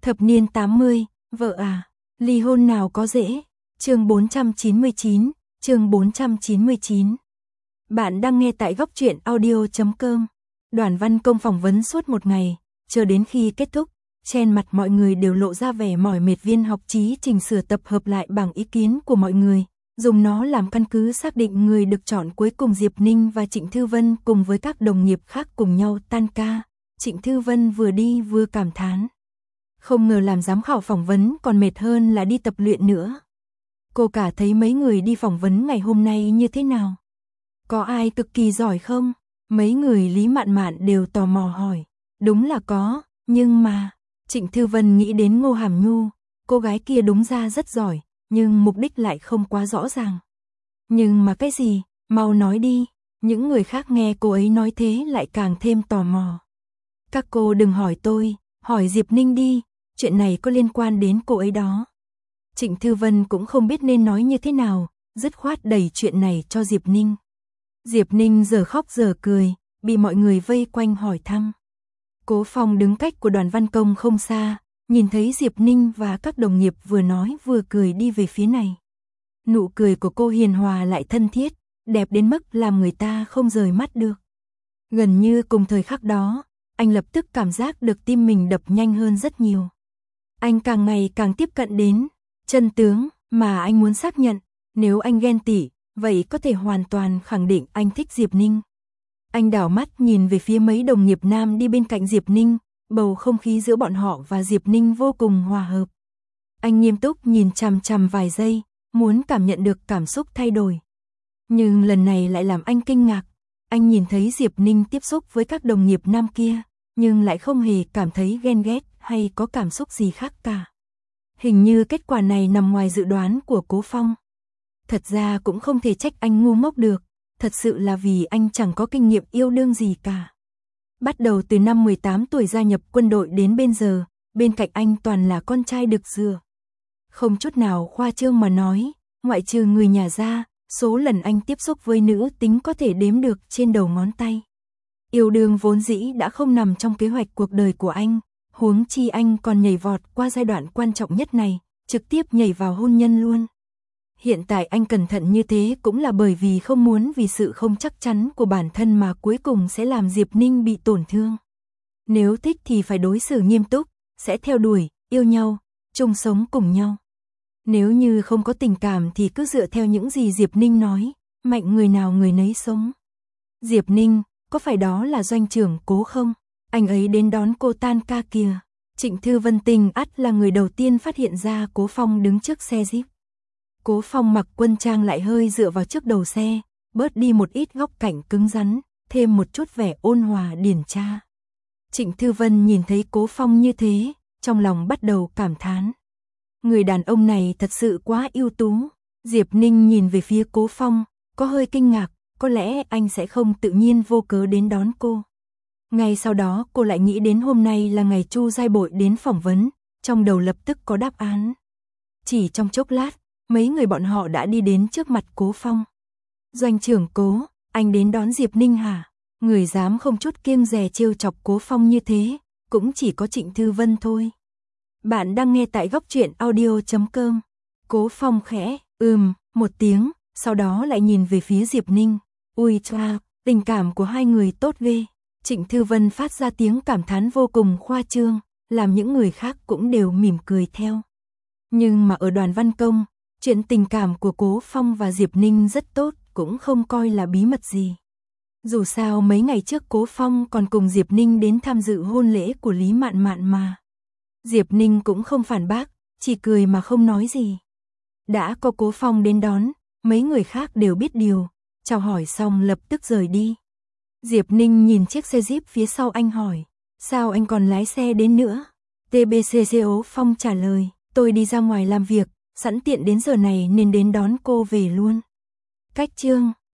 Thập niên 80, vợ à, ly hôn nào có dễ. Chương 499, chương 499. Bạn đang nghe tại góc truyện audio.com. Đoàn Văn Công phỏng vấn suốt một ngày, chờ đến khi kết thúc, trên mặt mọi người đều lộ ra vẻ mỏi mệt. Viên học chí chỉnh sửa tập hợp lại bảng ý kiến của mọi người, dùng nó làm căn cứ xác định người được chọn cuối cùng. Diệp Ninh và Trịnh Thư Vân cùng với các đồng nghiệp khác cùng nhau tan ca. Trịnh Thư Vân vừa đi vừa cảm thán. Không ngờ làm giám khảo phỏng vấn còn mệt hơn là đi tập luyện nữa. Cô cả thấy mấy người đi phỏng vấn ngày hôm nay như thế nào? Có ai cực kỳ giỏi không? Mấy người Lý Mạn Mạn đều tò mò hỏi. Đúng là có, nhưng mà... Trịnh Thư Vân nghĩ đến Ngô Hàm Nhu, cô gái kia đúng ra rất giỏi, nhưng mục đích lại không quá rõ ràng. Nhưng mà cái gì? Mau nói đi. Những người khác nghe cô ấy nói thế lại càng thêm tò mò. Các cô đừng hỏi tôi, hỏi Diệp Ninh đi, chuyện này có liên quan đến cô ấy đó. Trịnh Thư Vân cũng không biết nên nói như thế nào, dứt khoát đẩy chuyện này cho Diệp Ninh. Diệp Ninh giờ khóc giờ cười, bị mọi người vây quanh hỏi thăm. Cố Phong đứng cách của Đoàn Văn Công không xa, nhìn thấy Diệp Ninh và các đồng nghiệp vừa nói vừa cười đi về phía này. Nụ cười của cô hiền hòa lại thân thiết, đẹp đến mức làm người ta không rời mắt được. Gần như cùng thời khắc đó, anh lập tức cảm giác được tim mình đập nhanh hơn rất nhiều. Anh càng ngày càng tiếp cận đến chân tướng mà anh muốn xác nhận. Nếu anh ghen tị, vậy có thể hoàn toàn khẳng định anh thích Diệp Ninh. Anh đảo mắt nhìn về phía mấy đồng nghiệp nam đi bên cạnh Diệp Ninh, bầu không khí giữa bọn họ và Diệp Ninh vô cùng hòa hợp. Anh nghiêm túc nhìn chằm chằm vài giây, muốn cảm nhận được cảm xúc thay đổi. Nhưng lần này lại làm anh kinh ngạc. Anh nhìn thấy Diệp Ninh tiếp xúc với các đồng nghiệp nam kia, nhưng lại không hề cảm thấy ghen ghét hay có cảm xúc gì khác cả. Hình như kết quả này nằm ngoài dự đoán của Cố Phong. Thật ra cũng không thể trách anh ngu ngốc được, thật sự là vì anh chẳng có kinh nghiệm yêu đương gì cả. Bắt đầu từ năm 18 tuổi gia nhập quân đội đến bây giờ, bên cạnh anh toàn là con trai đực dừa. Không chút nào khoa trương mà nói, ngoại trừ người nhà ra, số lần anh tiếp xúc với nữ tính có thể đếm được trên đầu ngón tay. Yêu đương vốn dĩ đã không nằm trong kế hoạch cuộc đời của anh, huống chi anh còn nhảy vọt qua giai đoạn quan trọng nhất này, trực tiếp nhảy vào hôn nhân luôn. Hiện tại anh cẩn thận như thế cũng là bởi vì không muốn vì sự không chắc chắn của bản thân mà cuối cùng sẽ làm Diệp Ninh bị tổn thương. Nếu thích thì phải đối xử nghiêm túc, sẽ theo đuổi, yêu nhau, chung sống cùng nhau. Nếu như không có tình cảm thì cứ dựa theo những gì Diệp Ninh nói, mạnh người nào người nấy sống. Diệp Ninh, có phải đó là doanh trưởng Cố không? Anh ấy đến đón cô tan ca kìa. Trịnh Thư Vân Tình ắt là người đầu tiên phát hiện ra Cố Phong đứng trước xe Jeep. Cố Phong mặc quân trang lại hơi dựa vào trước đầu xe, bớt đi một ít góc cạnh cứng rắn, thêm một chút vẻ ôn hòa điển tra. Trịnh Thư Vân nhìn thấy Cố Phong như thế, trong lòng bắt đầu cảm thán. Người đàn ông này thật sự quá ưu tú. Diệp Ninh nhìn về phía Cố Phong, có hơi kinh ngạc, có lẽ anh sẽ không tự nhiên vô cớ đến đón cô. Ngay sau đó cô lại nghĩ đến hôm nay là ngày Chu Giai Bội đến phỏng vấn, trong đầu lập tức có đáp án. Chỉ trong chốc lát, mấy người bọn họ đã đi đến trước mặt Cố Phong. Doanh trưởng Cố, anh đến đón Diệp Ninh hả? Người dám không chút kiêng dè trêu chọc Cố Phong như thế, cũng chỉ có Trịnh Thư Vân thôi. Bạn đang nghe tại góc truyện audio.com. Cố Phong khẽ, một tiếng, sau đó lại nhìn về phía Diệp Ninh. Ui choa, tình cảm của hai người tốt ghê. Trịnh Thư Vân phát ra tiếng cảm thán vô cùng khoa trương, làm những người khác cũng đều mỉm cười theo. Nhưng mà ở Đoàn Văn Công, chuyện tình cảm của Cố Phong và Diệp Ninh rất tốt, cũng không coi là bí mật gì. Dù sao mấy ngày trước Cố Phong còn cùng Diệp Ninh đến tham dự hôn lễ của Lý Mạn Mạn mà. Diệp Ninh cũng không phản bác, chỉ cười mà không nói gì. Đã có Cố Phong đến đón, mấy người khác đều biết điều, chào hỏi xong lập tức rời đi. Diệp Ninh nhìn chiếc xe Jeep phía sau anh hỏi, sao anh còn lái xe đến nữa? TBCCO Phong trả lời, tôi đi ra ngoài làm việc, sẵn tiện đến giờ này nên đến đón cô về luôn. Cách chương